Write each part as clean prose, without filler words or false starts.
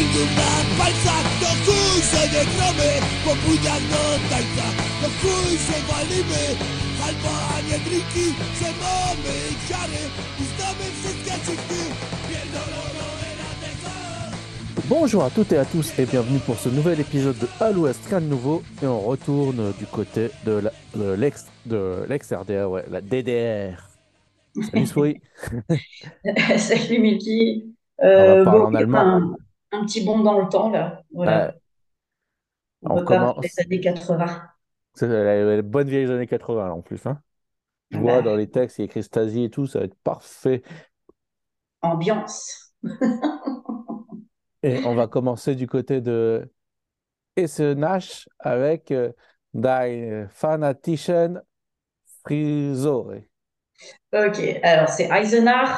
Iluna paltzak dokuze de krome, popunak do taitza, dokuze balime, halban edriki, zemame jare, izdame zizkatxiki, bielororo erateza. Bonjour à toutes et à tous et bienvenue pour ce nouvel épisode de À l'Ouest, rien de nouveau. Et on retourne du côté de l'ex-RDA, ouais, la DDR. Salut Souris. Salut Milky. On va parler Bon, en oui, allemand. un petit bond dans le temps là. Ouais, Voilà. On on repart des commence. années 80. C'est la bonne vieille années 80 là, en plus, hein. Je Ah vois dans bah, les textes, il y a écrit Stasi et tout, ça va être parfait. ambiance. Et on va commencer du côté de Essenach avec Die Fanatischen Frisore. Ok, alors c'est Eisenach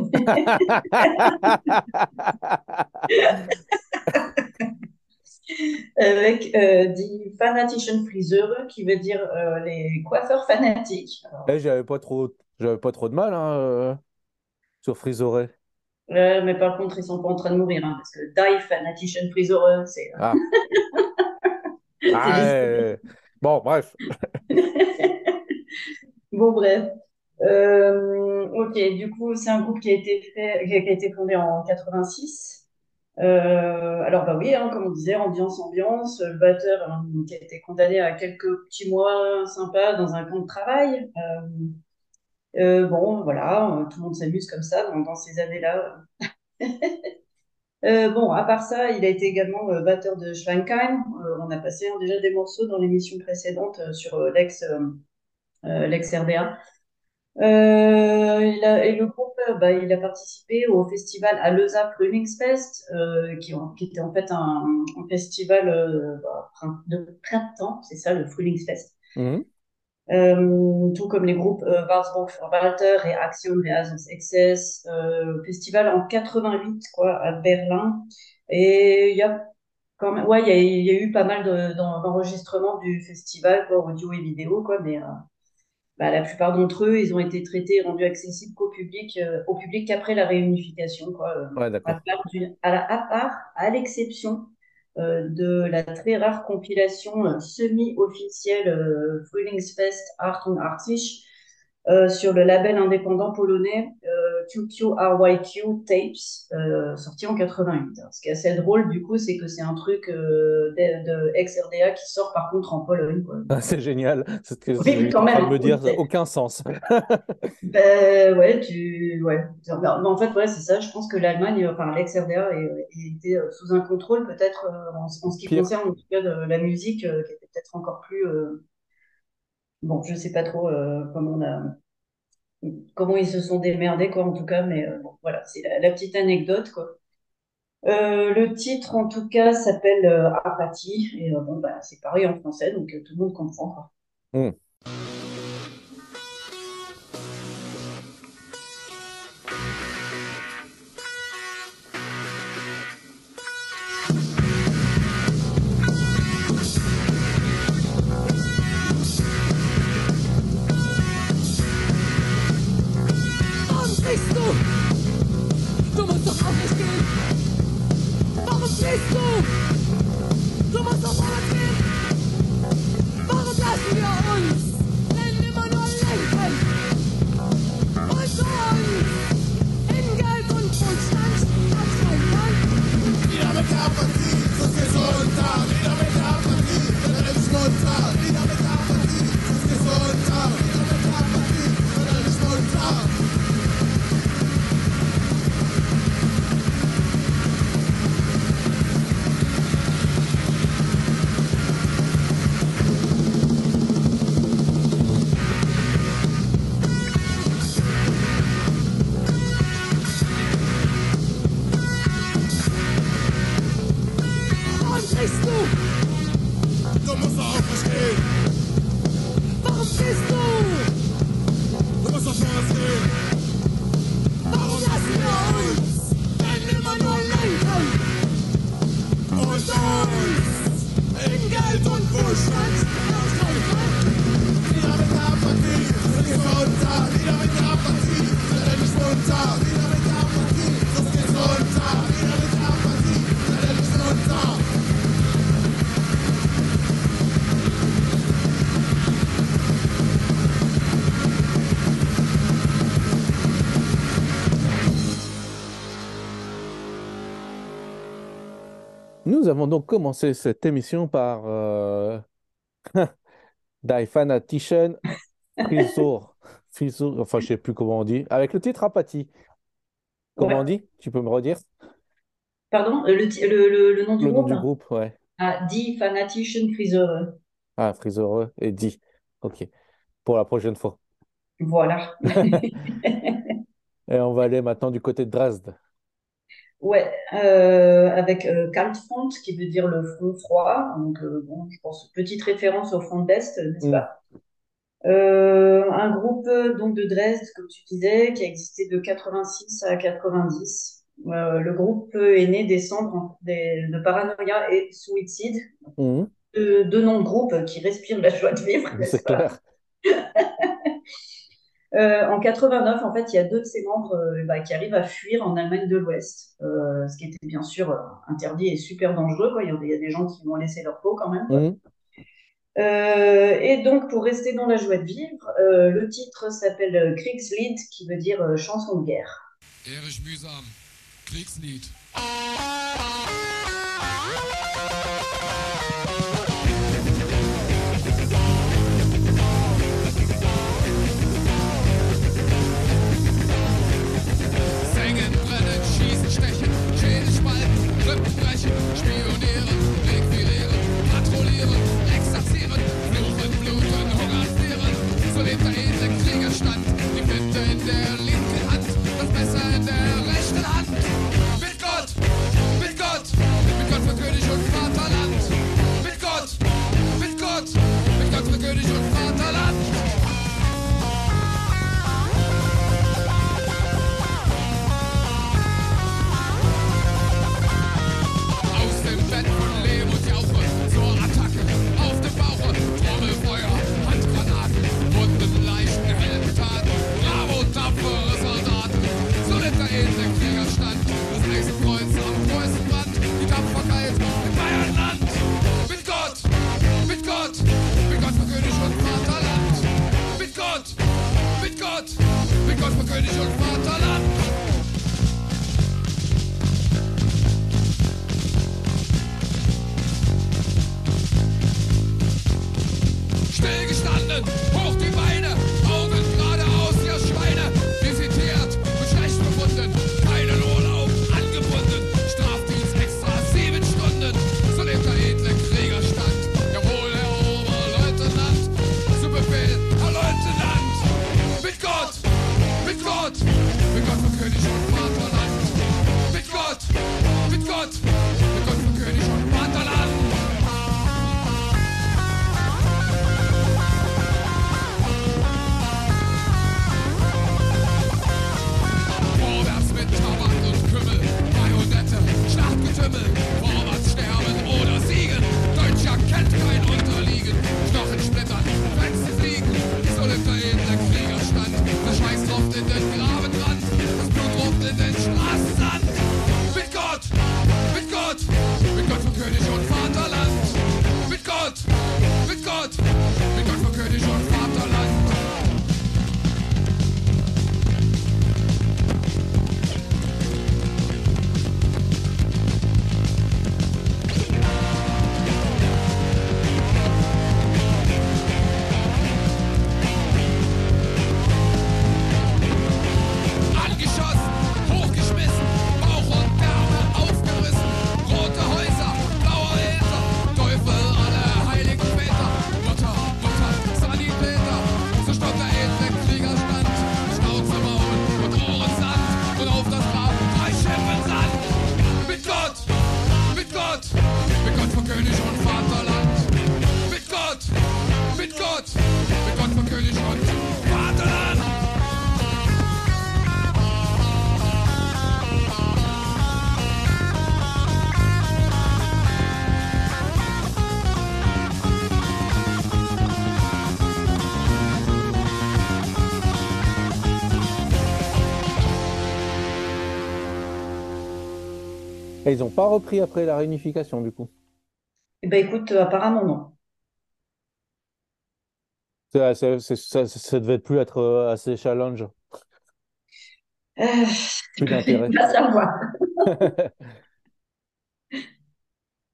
avec die Fanatischen Friseure qui veut dire les coiffeurs fanatiques. Alors, Eh, j'avais pas trop de mal hein, sur Frisore. mais par contre, ils sont pas en train de mourir hein, parce que die Fanatischen Friseure, Ah, c'est ah, juste. bon, bref. Bon, bref. Ok, du coup, c'est un groupe qui a été fondé en 86. Alors, bah oui, hein, comme on disait, ambiance. Le batteur qui a été condamné à quelques petits mois sympas dans un camp de travail. Bon, voilà, tout le monde s'amuse comme ça dans ces années-là. Bon, à part ça, il a été également batteur de Schweinkheim. On a passé hein, déjà des morceaux dans l'émission précédente sur l'ex-RBA. Et le groupe, bah, il a participé au festival à Leusa Frühlingsfest, qui était en fait un festival de printemps, c'est ça, le Frühlingsfest. Mhm. Tout comme les groupes Warsburg für Walter et Action Reasons Excess, festival en 88, quoi, à Berlin. Et il y a quand même, ouais, il y a eu pas mal d'enregistrements du festival, quoi, audio et vidéo, quoi, mais bah, la plupart d'entre eux, ils ont été traités et rendus accessibles au public qu'après la réunification, quoi. Ouais, d'accord. À l'exception de la très rare compilation semi-officielle Frühlingsfest 88 sur le label indépendant polonais QQRYQ Tapes, sorti en 88. Alors, ce qui est assez drôle, du coup, c'est que c'est un truc de ex-RDA qui sort par contre en Pologne, quoi. Ah, c'est génial. C'est ce que Oui, j'étais quand en train même, de hein. me dire, Oui, ça n'a aucun sens. ben, ouais, ouais. Mais en fait, ouais, c'est ça. Je pense que l'Allemagne, enfin, l'ex-RDA, était sous un contrôle, peut-être, en ce qui Pire. concerne, en tout cas, de la musique, qui était peut-être encore plus. Bon, je sais pas trop comment ils se sont démerdés, quoi, en tout cas, mais bon, voilà, c'est la petite anecdote, quoi. Le titre, en tout cas, s'appelle Apathie, et bon, bah, c'est pareil en français, donc tout le monde comprend, quoi. Hmm. Warum drehst du? Du musst doch auch nicht gehen. Warum drehst du? Du musst doch vorwärts gehen. Warum lassen wir uns denn immer nur lenken? Und uns in Geld und Wohlstand abschrecken? Wieder mit Apathie, das Gesundheit. Wieder mit Apathie, das ist munter. Wieder mit Apathie, das Gesundheit. Wieder mit Apathie, das ist munter. Warum drehst du? Du musst doch auch verstehen. Warum drehst du? Du musst doch vorwärts gehen. Warum lassen wir uns denn immer nur lenken? Und uns in Geld und Wohlstand aushalten? Wieder mit Apathie, das ist runter. Wieder mit Apathie, das ist runter. Wieder mit Apathie, das ist runter. Wieder mit Apathie, das ist Nous avons donc commencé cette émission par Die Fanatischen Frisur. Frisur, enfin, je sais plus comment on dit. Avec le titre Apathy. Comment on Ouais. dit? Tu peux me redire? Pardon, le nom du Le nom groupe? du groupe, ouais. Ah, Die Fanatischen Friseure. Ah, Friseureux et dit. Ok, pour la prochaine fois. Voilà. Et on va aller maintenant du côté de Dresde. Ouais, avec Kaltfront, qui veut dire le front froid. Donc, bon, je pense, petite référence au front d'Est, n'est-ce Hmm, pas? Un groupe donc de Dresde, comme tu disais, qui a existé de 86 à 90. Le groupe est né des cendres de Paranoia et Suicide, hmm, deux noms de groupes qui respirent la joie de vivre, n'est-ce c'est pas? clair. En 89, en fait, il y a deux de ses membres bah, qui arrivent à fuir en Allemagne de l'Ouest, ce qui était bien sûr interdit et super dangereux, quoi. Il y a des gens qui vont laisser leur peau quand même, quoi. Hmm, Et donc, pour rester dans la joie de vivre, le titre s'appelle Kriegslied, qui veut dire chanson de guerre. Erich Mühsam, Kriegslied. Sengen, brennen, schießen, stechen, Schädel spalten, Rippen brechen, spionieren, requirieren, patrouillieren, exerzieren, fluchen, bluten, hungern, frieren. So lebt der edle Kriegerstand, die Flinte in der linken Hand, das Messer in der rechten Hand. Mit Gott, mit Gott, mit Gott für König und Vaterland. Mit Gott, mit Gott, mit Gott für König und Vaterland. Aus dem Bett von Lehm und Jauche zur Attacke auf dem Bauche. Trommelfeuer, Handgranaten, Wunden, Leichen, Heldentaten. Bravo, tapfere Soldaten. So lebt der edle Kriegerstand. Das Eisenkreuz am Preußenband. Die Tapferkeit im Bayernland. Mit Gott, mit Gott, mit Gott für König und Vaterland. Mit Gott, mit Gott, mit Gott für König und Vaterland. Stillgestanden, hoch die Beine, Augen geradeaus, ihr Schweine. Visitiert, mit schlecht befunden, keinen Urlaub angebunden. Strafdienst extra 7 Stunden, so lebt der edle Kriegerstand. Jawohl, Herr Oberleutnant, zu Befehl, Herr Leutnant. Mit Gott, mit Gott, mit Gott für König und Vaterland. Mit Gott, mit Gott, mit Gott für König und Vaterland. Vorwärts mit Tabak und Kümmel, Bajonette, Schlachtgetümmel, vorwärts sterben oder siegen. Deutscher kennt kein Unterliegen, Knochen splittern, Fetzen fliegen. So lebt der edle Kriegerstand, der Schweiß tropft in den Grabenrand, das Blut tropft in den Straßensand. Mit Gott, mit Gott, mit Gott für König und Vaterland. Mit Gott, mit Gott, mit Gott für König und Vaterland. Angeschossen, hochgeschmissen, Bauch und Ärmel aufgerissen, rote Häuser, blaue Äther, Teufel, alle heiligen Väter, Mutter, Mutter, Sanitäter, so stoppt der edle Kriegerstand, Schnauze, Maul und Ohren Sand und auf das Grab 3 Schiffen Sand. Mit Gott, mit Gott, mit Gott für König und Vaterland. Mit Gott, mit Gott, mit Gott für König und Vaterland. Et ils n'ont pas repris après la réunification, du coup. Eh ben écoute, apparemment non. Ça devait plus être assez challenge. Euh, Plus d'intérêt. va savoir.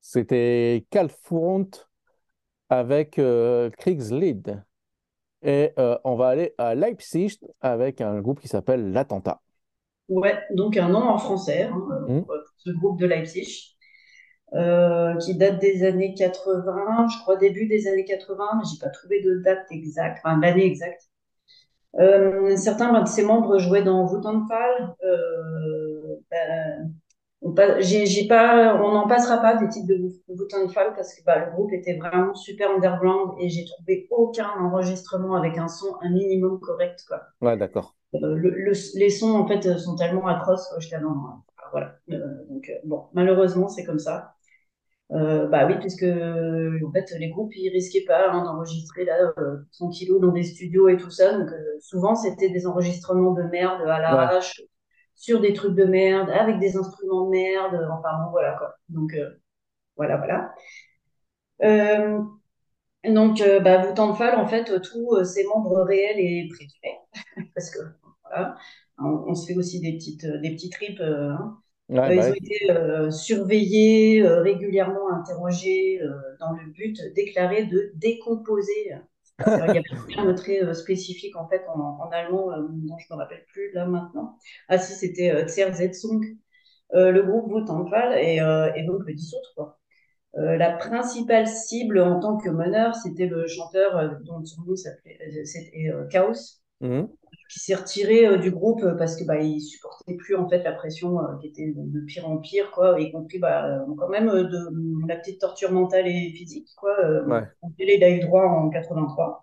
C'était Calfront avec Kriegslied. Et on va aller à Leipzig avec un groupe qui s'appelle L'Attentat. Ouais, donc un nom en français hein, Hmm. pour ce groupe de Leipzig, qui date des années 80, je crois début des années 80, mais j'ai pas trouvé de date exacte, enfin l'année exacte. Certains de ses membres jouaient dans Wu-Tang-Fall. Ben, on n'en passera pas des titres de Wu-Tang-Fall parce que bah, le groupe était vraiment super underground et j'ai trouvé aucun enregistrement avec un son un minimum correct, quoi. Ouais, d'accord. Les sons en fait sont tellement atroces quoi, j'étais enfin, voilà. Donc bon, malheureusement c'est comme ça. Bah oui, puisque en fait les groupes ils risquaient pas hein, d'enregistrer là tranquillou dans des studios et tout ça. Donc souvent c'était des enregistrements de merde à Ouais, l'arrache sur des trucs de merde avec des instruments de merde. Enfin bon voilà quoi. Donc voilà voilà. Euh, bah, Wu-Tang Fall, en fait, tous ses membres réels et présumés, parce que voilà, on se fait aussi des petits trips. Hein. ouais, bah Ils ont ouais. été surveillés, régulièrement interrogés dans le but déclaré de décomposer. Il y avait un terme très spécifique en fait en allemand dont je ne me rappelle plus là maintenant. Ah si, c'était Zersetzung, le groupe Wu-Tang Fall et donc le dissoudre quoi. La principale cible en tant que meneur, c'était le chanteur dont son nom c'était Chaos, Mhm. qui s'est retiré du groupe parce que bah il supportait plus en fait la pression qui était de pire en pire quoi, y compris bah, quand même de la petite torture mentale et physique quoi. Ouais. Il a eu droit en 83.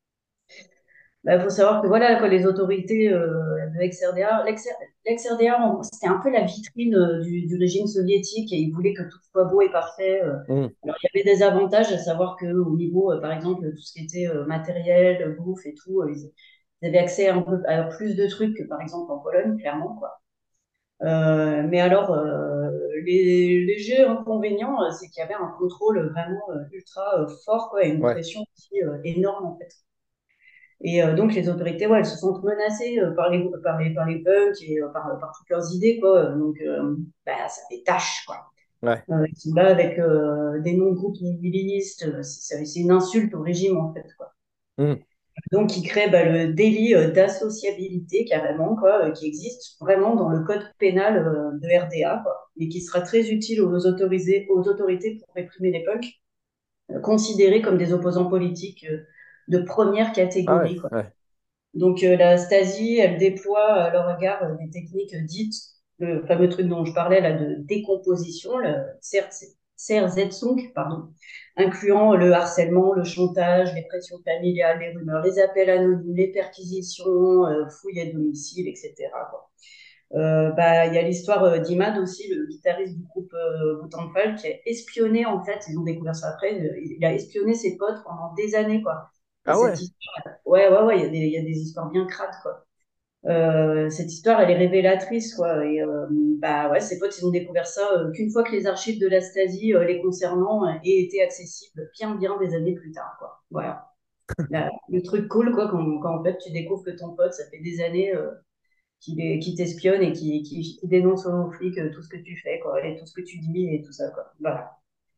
Il faut savoir que voilà, quoi, les autorités de l'ex-RDA, l'ex-RDA, c'était un peu la vitrine du régime soviétique et ils voulaient que tout soit beau et parfait. Mhm. Alors, il y avait des avantages, à savoir qu'au niveau, par exemple, tout ce qui était matériel, bouffe et tout, ils avaient accès à plus de trucs que, par exemple, en Pologne, clairement, quoi. Mais alors, les légers inconvénients, c'est qu'il y avait un contrôle vraiment ultra fort, quoi, et une Ouais. pression aussi énorme, en fait. Et donc, les autorités, ouais, elles se sentent menacées par les punks et par toutes leurs idées, quoi. Donc, bah, ça fait tâche, quoi. Ouais. Ils sont là avec des noms de groupes nihilistes. C'est une insulte au régime, en fait, quoi. Mhm. Donc, ils créent bah, le délit d'associabilité, carrément, quoi, qui existe vraiment dans le code pénal de RDA, quoi, et qui sera très utile aux autorités pour réprimer les punks, considérés comme des opposants politiques de première Ah ouais, catégorie, quoi. ouais. Donc la Stasi, elle déploie à leur égard des techniques dites, le fameux truc dont je parlais là de décomposition, le Zersetzung, pardon, incluant le harcèlement, le chantage, les pressions familiales, les rumeurs, les appels anonymes, les perquisitions, fouilles à domicile, etc. Quoi. Bah, il y a l'histoire d'Imad aussi, le guitariste du groupe Wu-Tang Clan, qui a espionné, en fait, ils ont découvert ça après, il a espionné ses potes pendant des années, quoi. Et Ah cette ouais. histoire, ouais, ouais, ouais, il y a des histoires bien crades, quoi. Cette histoire, elle est révélatrice, quoi. Et bah ouais, ses potes, ils ont découvert ça qu'une fois que les archives de la Stasi les concernant aient été accessibles, bien des années plus tard, quoi. Voilà. Le truc cool, quoi, quand en fait tu découvres que ton pote, ça fait des années qui t'espionne et qui dénonce aux flics tout ce que tu fais, quoi, et tout ce que tu dis et tout ça, quoi. Voilà.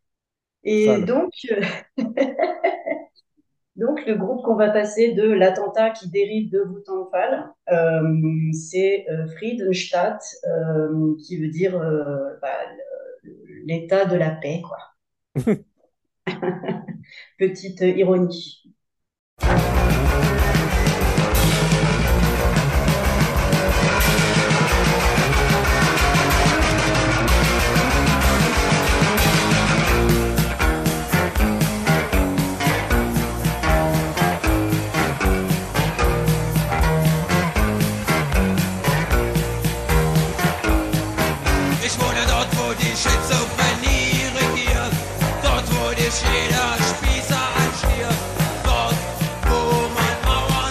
Et Sale. donc, le groupe qu'on va passer de l'attentat qui dérive de Wu-Tang Fall, c'est Friedenstadt, qui veut dire bah, l'état de la paix, quoi. Petite ironie. Ich wohne dort, wo die Schizophrenie regiert. Dort, wo dir jeder Spießer anstirbt. Dort, wo man Mauern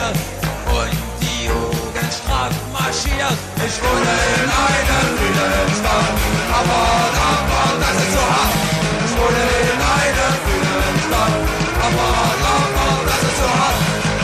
passiert und die Jugend straff marschiert. Ich wohne in einem grünen Stadt, aber das ist so hart. Ich wohne in einem grünen Stadt, aber das ist so hart.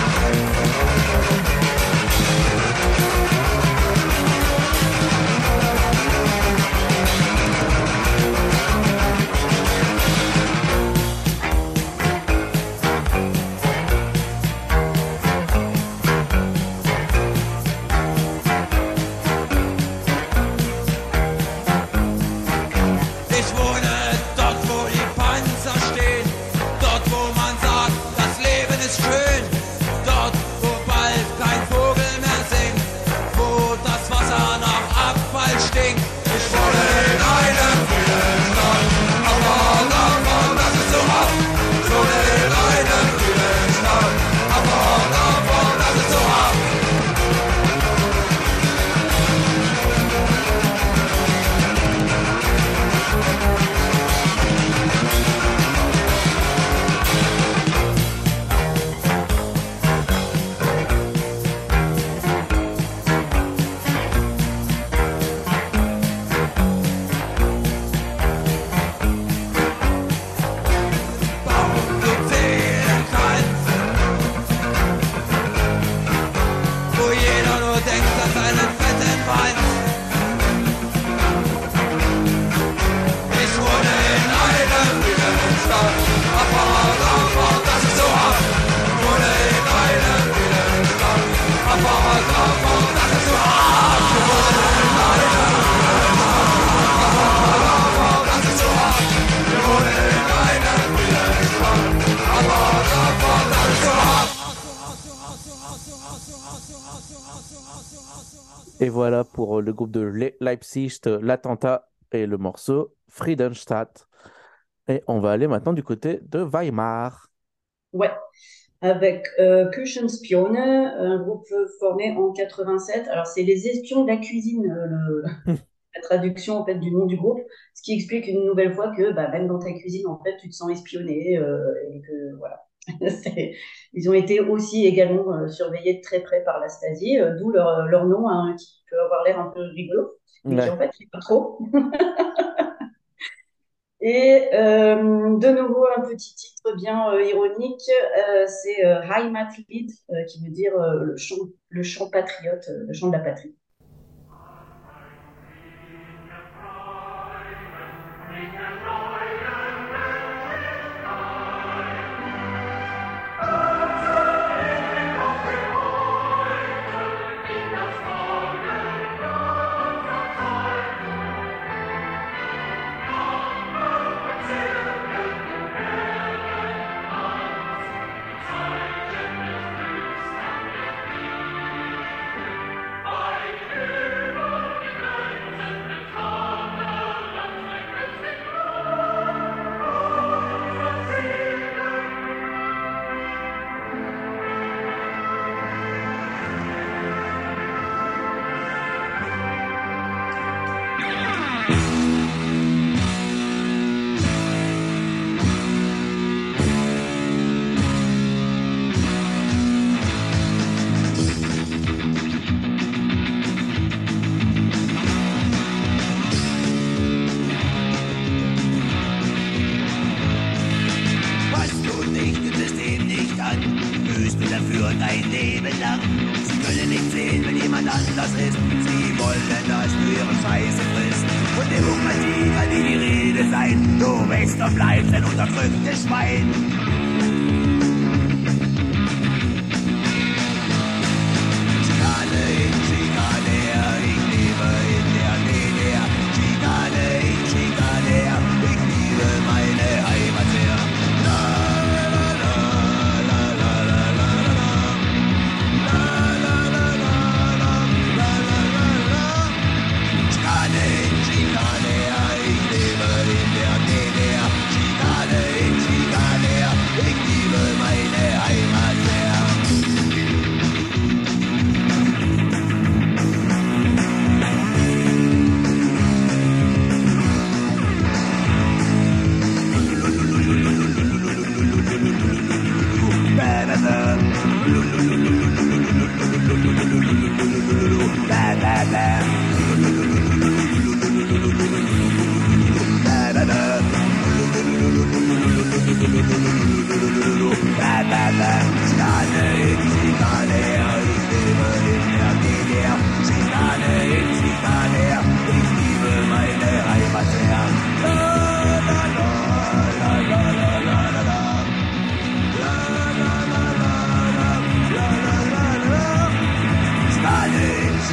Et voilà pour le groupe de Leipzig, l'attentat et le morceau Friedenstadt. Et on va aller maintenant du côté de Weimar. Ouais, avec Küchenspione, un groupe formé en 87. Alors, c'est les espions de la cuisine, la traduction en fait, du nom du groupe, ce qui explique une nouvelle fois que même dans ta cuisine, en fait, tu te sens espionné et que voilà. Ils ont été aussi également surveillés de très près par la Stasi, d'où leur nom hein, qui peut avoir l'air un peu rigolo, mais qui en fait n'est pas trop. Et de nouveau un petit titre bien ironique, c'est Heimatlied, qui veut dire le chant patriote, le chant de la patrie. Schikane,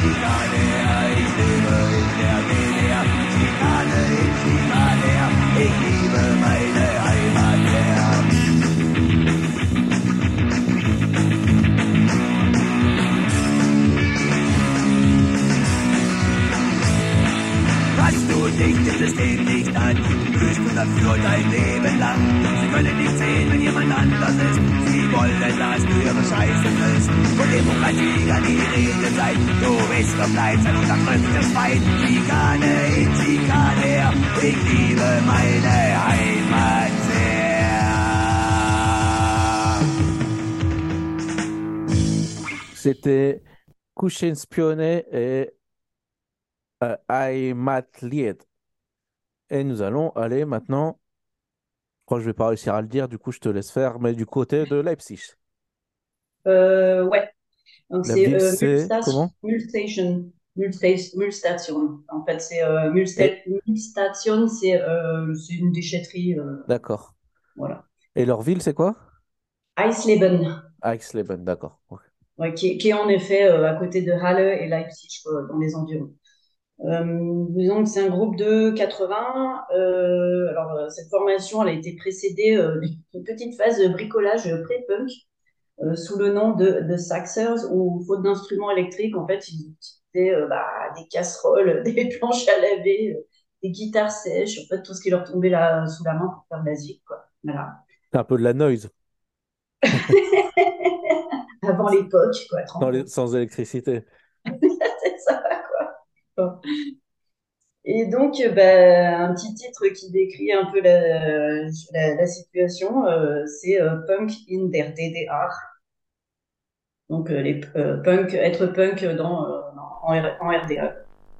Passt du dich dem System nicht an, löst du dafür dein Leben lang. Sie können nicht sehen, wenn jemand anders ist. Sie wollen, dass du ihre Scheiße bist. Von Demokratie kann nie die Rede sein. Du bist und bleibst ein unterdrücktes Feind. Schikane in Schikane her, ich liebe meine Heimat sehr. C'était Kushin Spionnet et Heimatlied. Et nous allons aller maintenant, je crois que je vais pas réussir à le dire, du coup je te laisse faire, mais du côté de Leipzig. Ouais. Donc La c'est ville c'est comment? Mulstation. En fait, c'est Et Mulstation, c'est une déchetterie. d'accord. Voilà. Et leur ville c'est quoi? Eisleben, Eisleben, d'accord. Ok. ouais, qui est en effet à côté de Halle et Leipzig, quoi, dans les environs. Disons que c'est un groupe de 80. Alors, cette formation, elle a été précédée d'une petite phase de bricolage pré-punk sous le nom de Saxers, où, faute d'instruments électriques, en fait, ils utilisaient des casseroles, des planches à laver, des guitares sèches, en fait, tout ce qui leur tombait là sous la main pour faire de la zik, quoi. Voilà. C'est un peu de la noise, Avant l'époque, quoi, tranquille. sans électricité. C'est ça, quoi. Et donc, un petit titre qui décrit un peu la situation, c'est Punk in der DDR. Donc, être punk en RDA.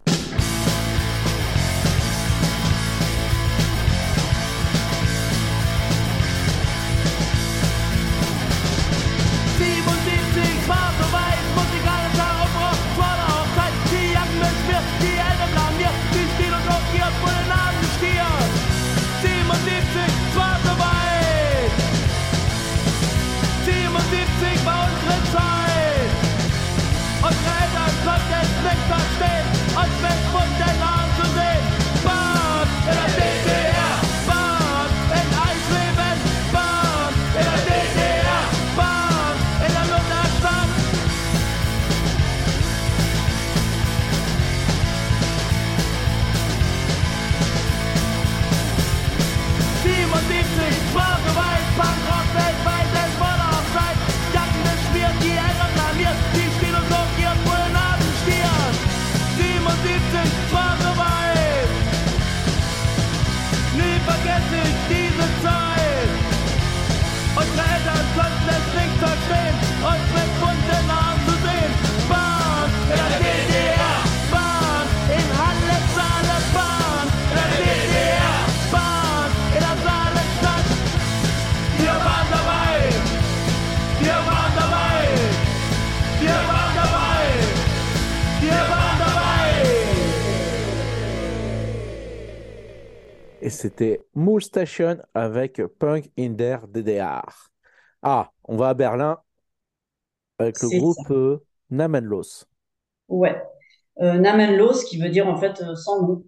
Et c'était Moule Station avec Punk in der DDR. Ah, on va à Berlin avec le C'est ça. groupe Namenlos. Ouais. Namenlos, qui veut dire en fait sans nom.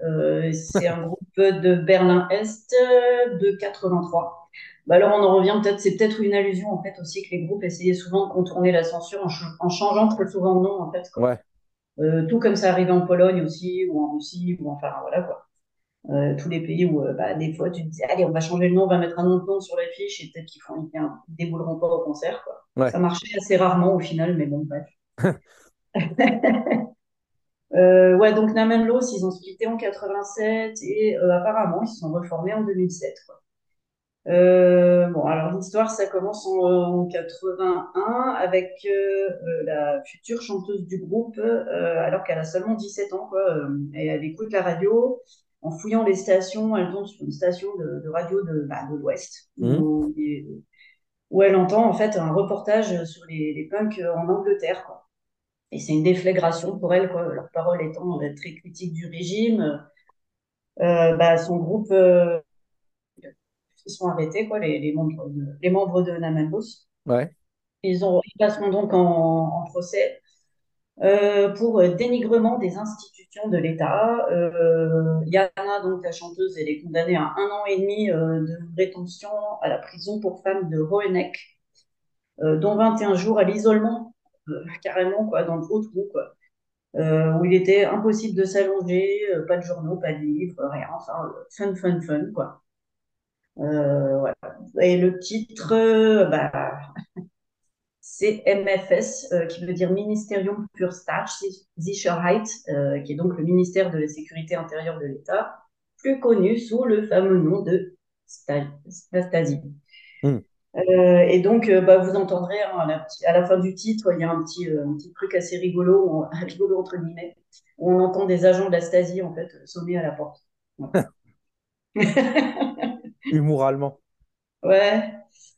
C'est un groupe de Berlin-Est de 83. Bah alors on en revient peut-être, c'est peut-être une allusion en fait aussi que les groupes essayaient souvent de contourner la censure en changeant très souvent de nom en fait, quoi. Ouais, Tout comme ça arrivait en Pologne aussi, ou en Russie, ou enfin voilà quoi. Tous les pays où des fois tu te dis allez on va changer le nom, on va mettre un autre nom sur l'affiche et peut-être ils débouleront pas au concert, quoi. ouais. Ça marchait assez rarement au final, mais bon bref. Ouais, donc Namenlos, ils ont splitté en 87 et apparemment, ils se sont reformés en 2007, quoi. Bon, alors l'histoire, ça commence en 81 avec la future chanteuse du groupe, alors qu'elle a seulement 17 ans, quoi, et elle écoute la radio. En fouillant les stations, elle tombe sur une station de radio de l'Ouest, Mhm. où elle entend en fait un reportage sur les punks en Angleterre, quoi. Et c'est une déflagration pour elle, quoi. Leurs paroles étant très critiques du régime. Son groupe, ils sont arrêtés, quoi, les membres de Namanbos. Ouais. Ils passeront donc en procès. pour dénigrement des institutions de l'État. Yana, donc la chanteuse, elle est condamnée à 1 an et demi de rétention à la prison pour femmes de Roenec, dont 21 jours à l'isolement, carrément, quoi, dans le haut trou, quoi. Où il était impossible de s'allonger, pas de journaux, pas de livres, rien, enfin, fun, fun, fun, quoi. Voilà. Et le titre, bah, c'est MFS, qui veut dire Ministerium für Staatssicherheit, qui est donc le ministère de la Sécurité intérieure de l'État, plus connu sous le fameux nom de Stasi. Hmm. Et donc, bah, vous entendrez hein, à la fin du titre, il y a un petit truc assez rigolo, rigolo entre guillemets, où on entend des agents de la Stasi en fait sonner à la porte. Voilà. Humour allemand. Ouais.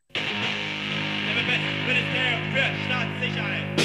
Ministerium für Staatssicherheit.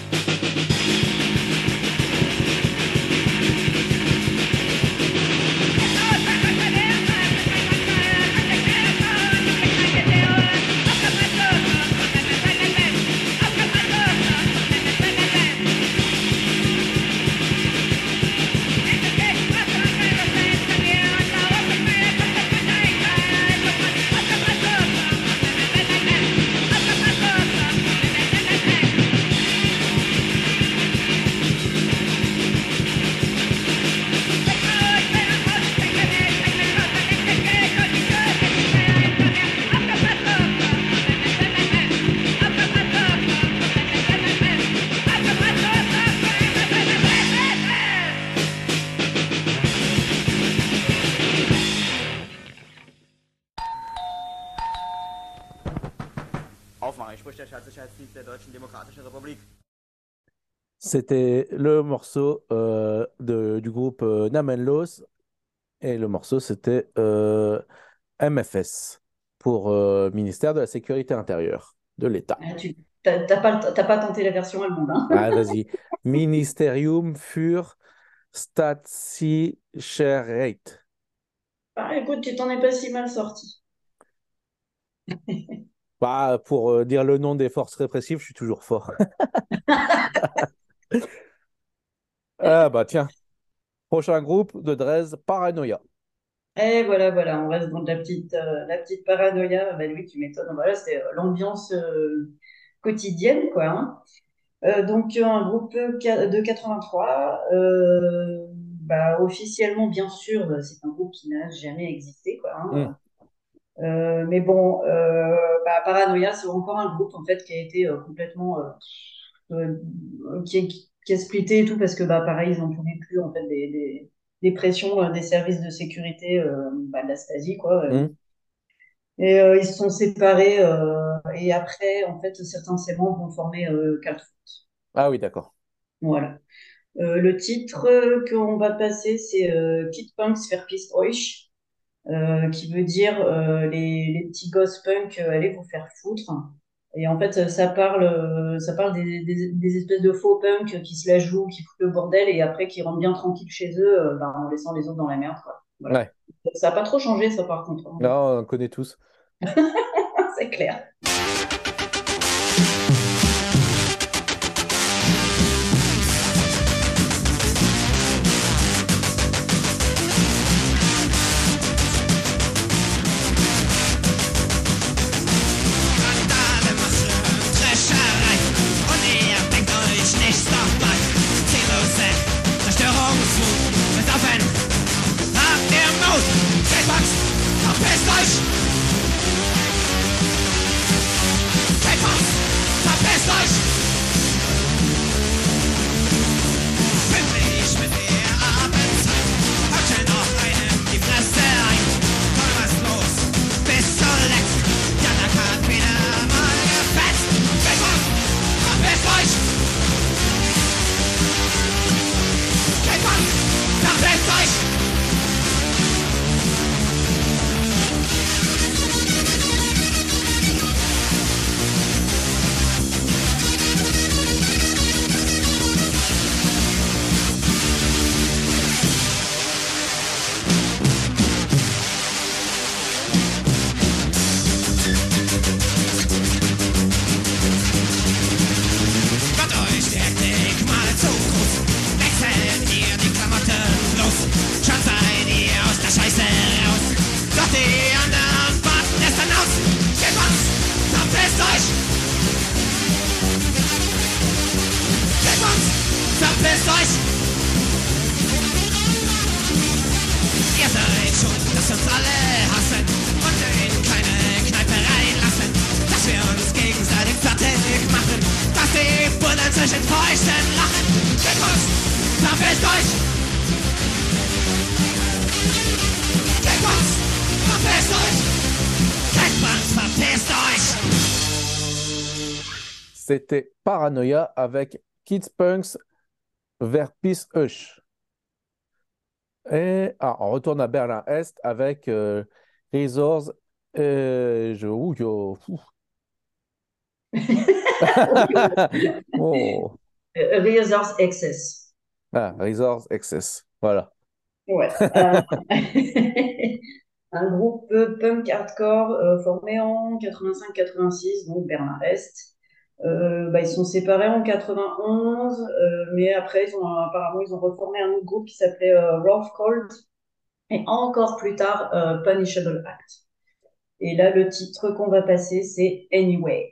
Aufmachen, ich spreche der Staatssicherheitsdienst der Deutschen Demokratischen Republik. C'était le morceau du groupe Namenlos et le morceau c'était MFS pour ministère de la Sécurité intérieure de l'État. Tu t'as pas tenté la version allemande, hein? Ah, vas-y. Ministerium für Staatssicherheit. Ah, écoute, tu t'en es pas si mal sorti. Bah, pour dire le nom des forces répressives, je suis toujours fort. Ah bah tiens, prochain groupe de Dresde, Paranoia. Et voilà, voilà, on reste dans de la petite paranoïa. Bah oui, tu m'étonnes. Voilà, c'est l'ambiance quotidienne, quoi. Hein. Donc, un groupe de 83, bah, officiellement, bien sûr, c'est un groupe qui n'a jamais existé, quoi. Hein. Mais bon, bah, Paranoia, c'est encore un groupe, en fait, qui a été complètement... qui est splitté et tout, parce que, bah, pareil, ils n'en pouvaient plus, en fait, des pressions des services de sécurité bah, de la Stasi, quoi. Et ils se sont séparés, et après, en fait, certains de ces membres ont formé Cult. Ah oui, d'accord. Voilà. Le titre qu'on va passer, c'est Kid Punks verpisst euch, qui veut dire les petits gosses punk, allez vous faire foutre. Et en fait, ça parle des espèces de faux punks qui se la jouent, qui foutent le bordel et après qui rentrent bien tranquilles chez eux bah, en laissant les autres dans la merde, quoi. Voilà. Ouais. Ça n'a pas trop changé, ça, par contre. Hein. Non, on connaît tous. C'est clair. Randale machen, Drescherei und ihr denkt euch nichts dabei. Ziellose Zerstörungswut wird offen. Habt ihr Mut? K-Punks, verpisst euch! K-Punks, verpisst euch! Pünktlich mit der Abendzeit, haut schnell noch einem die Fresse ein. Komm was los, bis zuletzt. Janak hat wieder mal gefetzt. K-Punks, verpisst euch! K-Punks, verpisst euch! euch! Ihr seid schon, dass uns alle hassen und in keine Kneipe reinlassen, dass wir uns gegenseitig fertig machen, dass die Bullen sich in Fäusten lachen. Geckos, verpisst euch! Geckos, verpisst euch! Geckos, verpisst euch! C'était Paranoia avec Kids Punks vers Peace Hush. Et on retourne à Berlin-Est avec Razors. Oh. Razors Excess. Ah, Razors Excess. Voilà. Ouais. Un groupe punk hardcore formé en 85-86, donc Berlin-Est. Ils sont séparés en 91, mais après, apparemment, ils ont reformé un autre groupe qui s'appelait Rough Cold, et encore plus tard, Punishable Act. Et là, le titre qu'on va passer, c'est Anyway.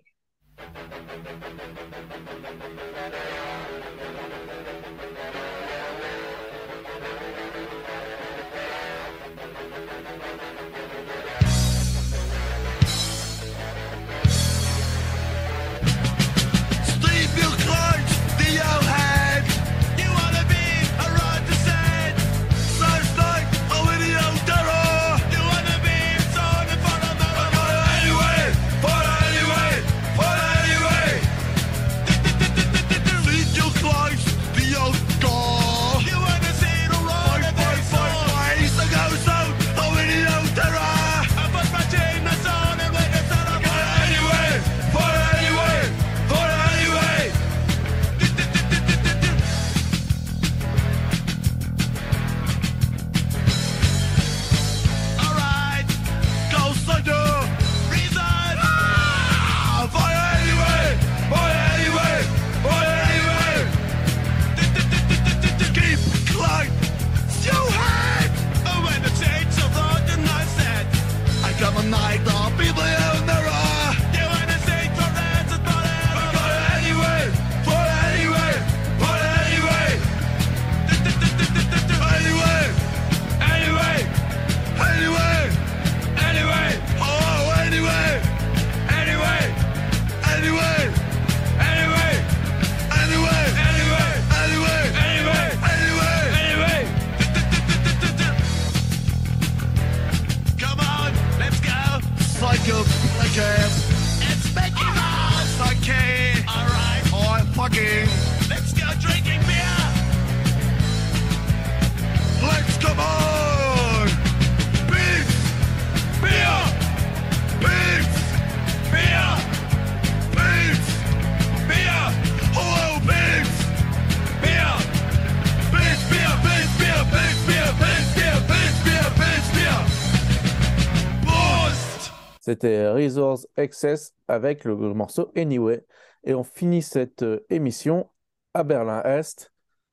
C'était Razors Excess avec le morceau Anyway. Et on finit cette émission à Berlin-Est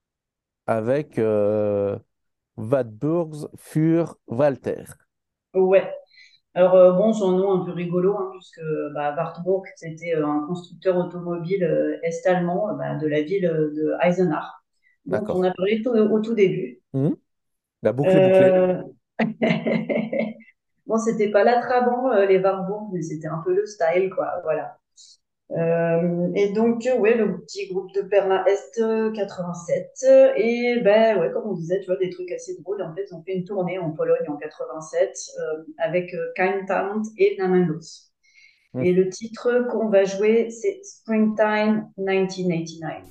avec Wartburg für Walter. Ouais. Alors, bon, son nom un peu rigolo, hein, puisque Wartburg, c'était un constructeur automobile est-allemand de la ville de Eisenach, dont D'accord. on a parlé au tout début. La boucle est bouclée. Bon, c'était pas la Trabant, les Wartburg, mais c'était un peu le style, quoi, voilà. Et donc, ouais, le petit groupe de Berlin-Est 87. Et ouais, comme on disait, tu vois, des trucs assez drôles. En fait, on fait une tournée en Pologne en 87 avec Kind Talent et Namandos. Et le titre qu'on va jouer, c'est Springtime 1989.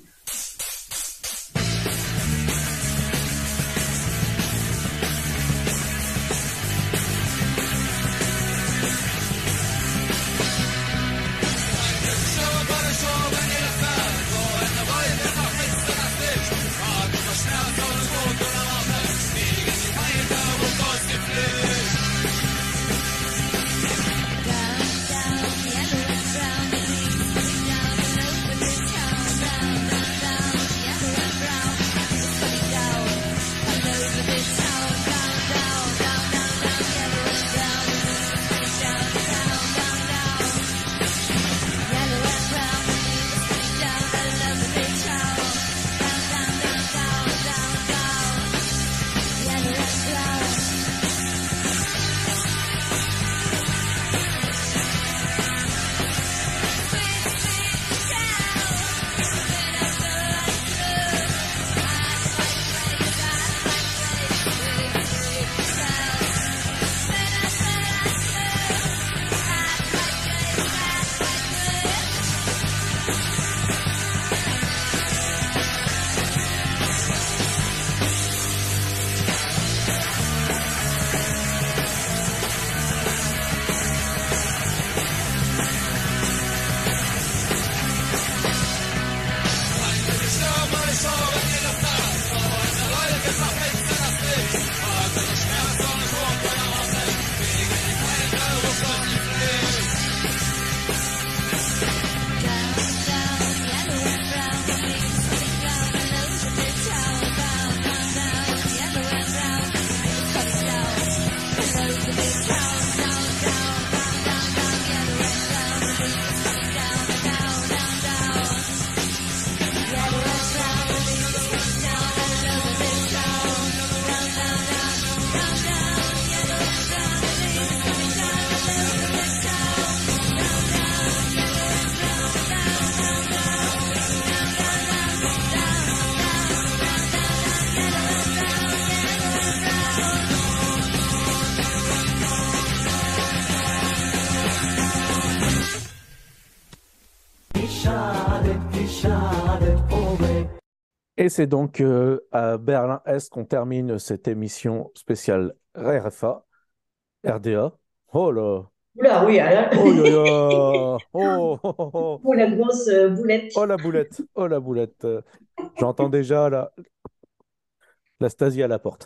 Et c'est donc à Berlin-Est qu'on termine cette émission spéciale RFA, RDA. Oh là! Oula, oui, alors. Oh yo yo! Oh, oh, oh, oh. Oh, la grosse boulette. Oh, la boulette! Oh la boulette! J'entends déjà la Stasi à la porte.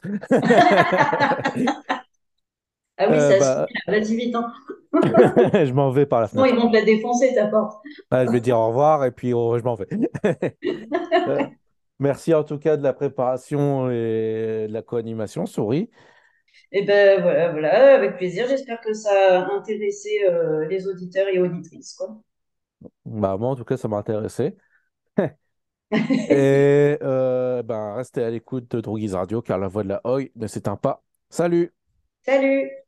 Ah oui, ça suffit, Bah, là. Vas-y vite, hein. je m'en vais par la Sinon, ils fenêtre. vont te la défoncer, ta porte. Ah, je vais dire au revoir et puis je m'en vais. Euh, Merci en tout cas de la préparation et de la co-animation, Souris. Et ben voilà, voilà, avec plaisir. J'espère que ça a intéressé les auditeurs et auditrices, quoi. Bah, moi, en tout cas, ça m'a intéressé. Et ben, restez à l'écoute de Droguise Radio car la voix de la Hoy ne s'éteint pas. Salut! Salut!